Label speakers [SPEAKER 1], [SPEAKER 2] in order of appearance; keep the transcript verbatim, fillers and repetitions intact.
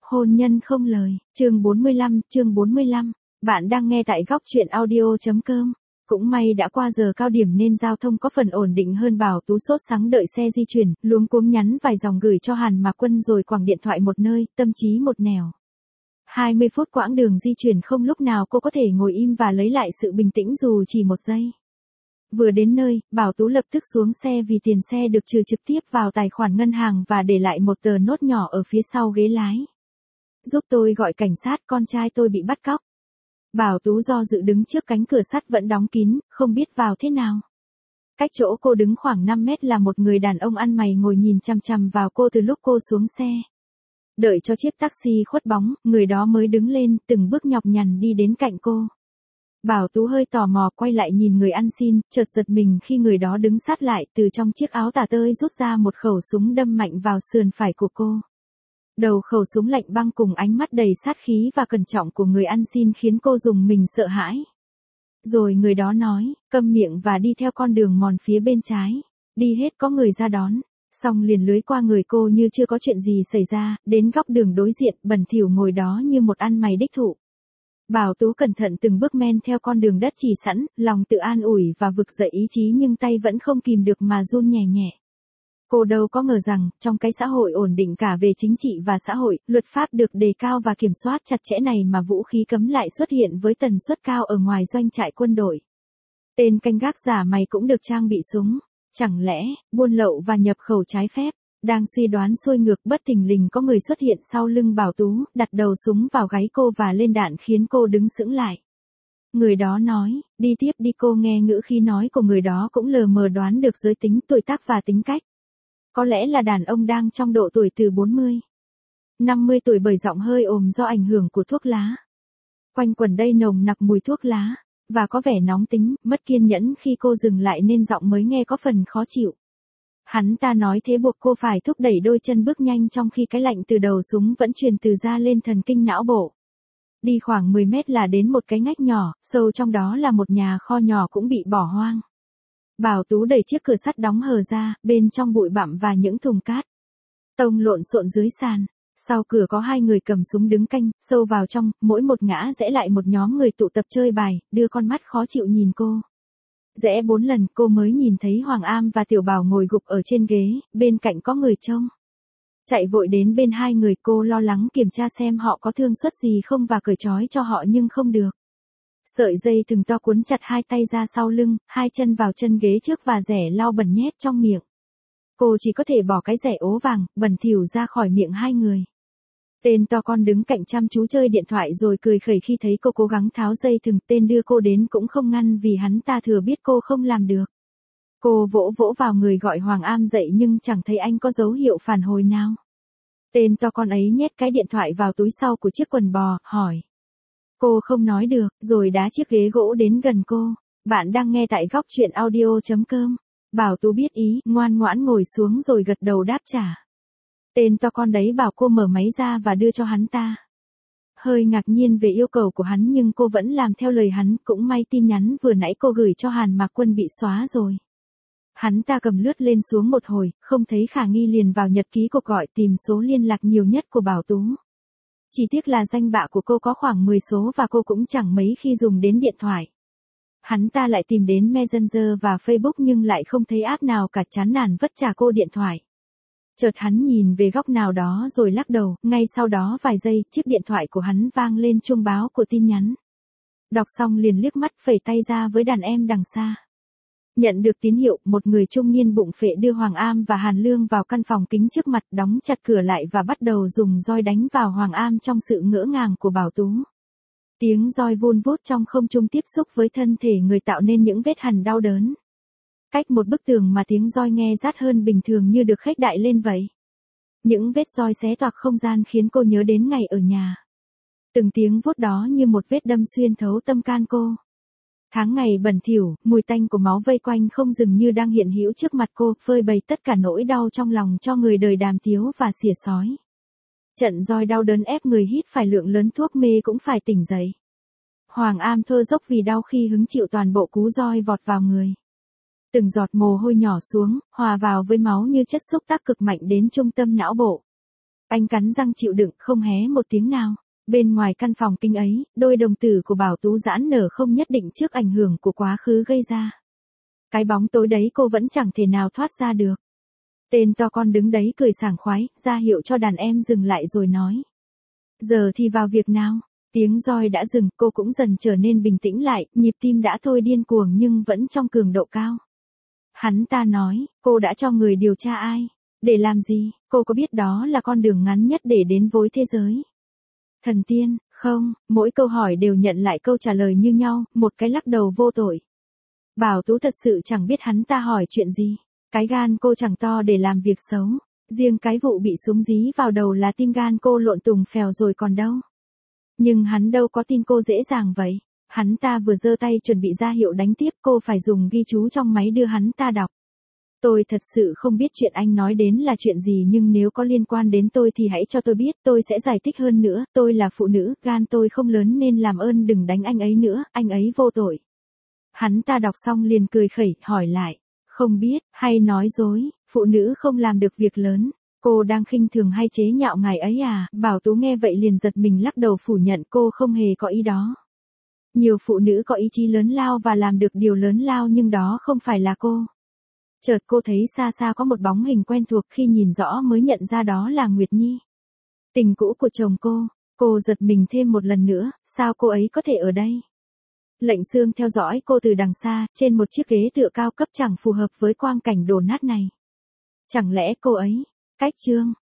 [SPEAKER 1] Hôn nhân không lời, chương bốn mươi lăm, chương bốn mươi lăm. Bạn đang nghe tại góc truyện audio.com. Cũng may đã qua giờ cao điểm nên giao thông có phần ổn định hơn. Bảo Tú sốt sắng đợi xe di chuyển, luống cuống nhắn vài dòng gửi cho Hàn Mạc Quân rồi quẳng điện thoại một nơi, tâm trí một nẻo. hai mươi phút quãng đường di chuyển không lúc nào cô có thể ngồi im và lấy lại sự bình tĩnh dù chỉ một giây. Vừa đến nơi, Bảo Tú lập tức xuống xe vì tiền xe được trừ trực tiếp vào tài khoản ngân hàng và để lại một tờ nốt nhỏ ở phía sau ghế lái. Giúp tôi gọi cảnh sát, con trai tôi bị bắt cóc. Bảo Tú do dự đứng trước cánh cửa sắt vẫn đóng kín, không biết vào thế nào. Cách chỗ cô đứng khoảng năm mét là một người đàn ông ăn mày ngồi nhìn chằm chằm vào cô từ lúc cô xuống xe. Đợi cho chiếc taxi khuất bóng, người đó mới đứng lên, từng bước nhọc nhằn đi đến cạnh cô. Bảo Tú hơi tò mò quay lại nhìn người ăn xin, chợt giật mình khi người đó đứng sát lại, từ trong chiếc áo tả tơi rút ra một khẩu súng đâm mạnh vào sườn phải của cô. Đầu khẩu súng lạnh băng cùng ánh mắt đầy sát khí và cẩn trọng của người ăn xin khiến cô rùng mình sợ hãi. Rồi người đó nói, câm miệng và đi theo con đường mòn phía bên trái. Đi hết có người ra đón. Xong liền lưới qua người cô như chưa có chuyện gì xảy ra, đến góc đường đối diện, bẩn thỉu ngồi đó như một ăn mày đích thụ. Bảo Tú cẩn thận từng bước men theo con đường đất chỉ sẵn, lòng tự an ủi và vực dậy ý chí nhưng tay vẫn không kìm được mà run nhẹ nhẹ. Cô đâu có ngờ rằng, trong cái xã hội ổn định cả về chính trị và xã hội, luật pháp được đề cao và kiểm soát chặt chẽ này mà vũ khí cấm lại xuất hiện với tần suất cao ở ngoài doanh trại quân đội. Tên canh gác giả mày cũng được trang bị súng. Chẳng lẽ, buôn lậu và nhập khẩu trái phép? Đang suy đoán xuôi ngược bất thình lình có người xuất hiện sau lưng Bảo Tú, đặt đầu súng vào gáy cô và lên đạn khiến cô đứng sững lại. Người đó nói, đi tiếp đi. Cô nghe ngữ khí nói của người đó cũng lờ mờ đoán được giới tính, tuổi tác và tính cách. Có lẽ là đàn ông đang trong độ tuổi từ bốn mươi, năm mươi tuổi bởi giọng hơi ồm do ảnh hưởng của thuốc lá. Quanh quẩn đây nồng nặc mùi thuốc lá, và có vẻ nóng tính, mất kiên nhẫn khi cô dừng lại nên giọng mới nghe có phần khó chịu. Hắn ta nói thế buộc cô phải thúc đẩy đôi chân bước nhanh trong khi cái lạnh từ đầu súng vẫn truyền từ da lên thần kinh não bộ. Đi khoảng mười mét là đến một cái ngách nhỏ, sâu trong đó là một nhà kho nhỏ cũng bị bỏ hoang. Bảo Tú đẩy chiếc cửa sắt đóng hờ ra, bên trong bụi bặm và những thùng cát tông lộn xộn dưới sàn. Sau cửa có hai người cầm súng đứng canh, sâu vào trong, mỗi một ngã rẽ lại một nhóm người tụ tập chơi bài, đưa con mắt khó chịu nhìn cô. Rẽ bốn lần cô mới nhìn thấy Hoàng Am và Tiểu Bảo ngồi gục ở trên ghế, bên cạnh có người trông. Chạy vội đến bên hai người, cô lo lắng kiểm tra xem họ có thương xuất gì không và cởi trói cho họ nhưng không được. Sợi dây thừng to cuốn chặt hai tay ra sau lưng, hai chân vào chân ghế trước và rẻ lau bẩn nhét trong miệng. Cô chỉ có thể bỏ cái rẻ ố vàng, bẩn thỉu ra khỏi miệng hai người. Tên to con đứng cạnh chăm chú chơi điện thoại rồi cười khẩy khi thấy cô cố gắng tháo dây thừng. Tên đưa cô đến cũng không ngăn vì hắn ta thừa biết cô không làm được. Cô vỗ vỗ vào người gọi Hoàng Am dậy nhưng chẳng thấy anh có dấu hiệu phản hồi nào. Tên to con ấy nhét cái điện thoại vào túi sau của chiếc quần bò, hỏi. Cô không nói được, rồi đá chiếc ghế gỗ đến gần cô. Bạn đang nghe tại góc truyện audio.com. Bảo Tú biết ý, ngoan ngoãn ngồi xuống rồi gật đầu đáp trả. Tên to con đấy bảo cô mở máy ra và đưa cho hắn ta. Hơi ngạc nhiên về yêu cầu của hắn nhưng cô vẫn làm theo lời hắn, cũng may tin nhắn vừa nãy cô gửi cho Hàn Mạc Quân bị xóa rồi. Hắn ta cầm lướt lên xuống một hồi, không thấy khả nghi liền vào nhật ký cuộc gọi tìm số liên lạc nhiều nhất của Bảo Tú. Chỉ tiếc là danh bạ của cô có khoảng mười số và cô cũng chẳng mấy khi dùng đến điện thoại. Hắn ta lại tìm đến Messenger và Facebook nhưng lại không thấy app nào cả, chán nản vất trả cô điện thoại. Chợt hắn nhìn về góc nào đó rồi lắc đầu, ngay sau đó vài giây, chiếc điện thoại của hắn vang lên chuông báo của tin nhắn. Đọc xong liền liếc mắt phẩy tay ra với đàn em đằng xa. Nhận được tín hiệu, một người trung niên bụng phệ đưa Hoàng Am và Hàn Lương vào căn phòng kính trước mặt, đóng chặt cửa lại và bắt đầu dùng roi đánh vào Hoàng Am trong sự ngỡ ngàng của Bảo Tú. Tiếng roi vun vút trong không trung tiếp xúc với thân thể người tạo nên những vết hằn đau đớn. Cách một bức tường mà tiếng roi nghe rát hơn bình thường như được khuếch đại lên vậy. Những vết roi xé toạc không gian khiến cô nhớ đến ngày ở nhà. Từng tiếng vuốt đó như một vết đâm xuyên thấu tâm can cô. Tháng ngày bẩn thỉu, mùi tanh của máu vây quanh không dừng như đang hiện hữu trước mặt cô, phơi bày tất cả nỗi đau trong lòng cho người đời đàm tiếu và xỉa xói. Trận roi đau đớn ép người hít phải lượng lớn thuốc mê cũng phải tỉnh dậy. Hoàng Am thơ dốc vì đau khi hứng chịu toàn bộ cú roi vọt vào người. Từng giọt mồ hôi nhỏ xuống, hòa vào với máu như chất xúc tác cực mạnh đến trung tâm não bộ. Anh cắn răng chịu đựng không hé một tiếng nào. Bên ngoài căn phòng kinh ấy, đôi đồng tử của Bảo Tú giãn nở không nhất định trước ảnh hưởng của quá khứ gây ra. Cái bóng tối đấy cô vẫn chẳng thể nào thoát ra được. Tên to con đứng đấy cười sảng khoái, ra hiệu cho đàn em dừng lại rồi nói. Giờ thì vào việc nào? Tiếng roi đã dừng, cô cũng dần trở nên bình tĩnh lại, nhịp tim đã thôi điên cuồng nhưng vẫn trong cường độ cao. Hắn ta nói, cô đã cho người điều tra ai? Để làm gì? Cô có biết đó là con đường ngắn nhất để đến với thế giới? Thần tiên, không, mỗi câu hỏi đều nhận lại câu trả lời như nhau, một cái lắc đầu vô tội. Bảo Tú thật sự chẳng biết hắn ta hỏi chuyện gì. Cái gan cô chẳng to để làm việc xấu. Riêng cái vụ bị súng dí vào đầu là tim gan cô lộn tùng phèo rồi còn đâu. Nhưng hắn đâu có tin cô dễ dàng vậy. Hắn ta vừa giơ tay chuẩn bị ra hiệu đánh tiếp, cô phải dùng ghi chú trong máy đưa hắn ta đọc. Tôi thật sự không biết chuyện anh nói đến là chuyện gì, nhưng nếu có liên quan đến tôi thì hãy cho tôi biết, tôi sẽ giải thích hơn nữa. Tôi là phụ nữ, gan tôi không lớn nên làm ơn đừng đánh anh ấy nữa, anh ấy vô tội. Hắn ta đọc xong liền cười khẩy, hỏi lại. Không biết, hay nói dối, phụ nữ không làm được việc lớn. Cô đang khinh thường hay chế nhạo ngài ấy à? Bảo Tú nghe vậy liền giật mình lắc đầu phủ nhận, cô không hề có ý đó. Nhiều phụ nữ có ý chí lớn lao và làm được điều lớn lao nhưng đó không phải là cô. Chợt cô thấy xa xa có một bóng hình quen thuộc, khi nhìn rõ mới nhận ra đó là Nguyệt Nhi. Tình cũ của chồng cô. Cô giật mình thêm một lần nữa, sao cô ấy có thể ở đây? Lệnh Sương theo dõi cô từ đằng xa, trên một chiếc ghế tựa cao cấp chẳng phù hợp với quang cảnh đổ nát này. Chẳng lẽ cô ấy, cách chương,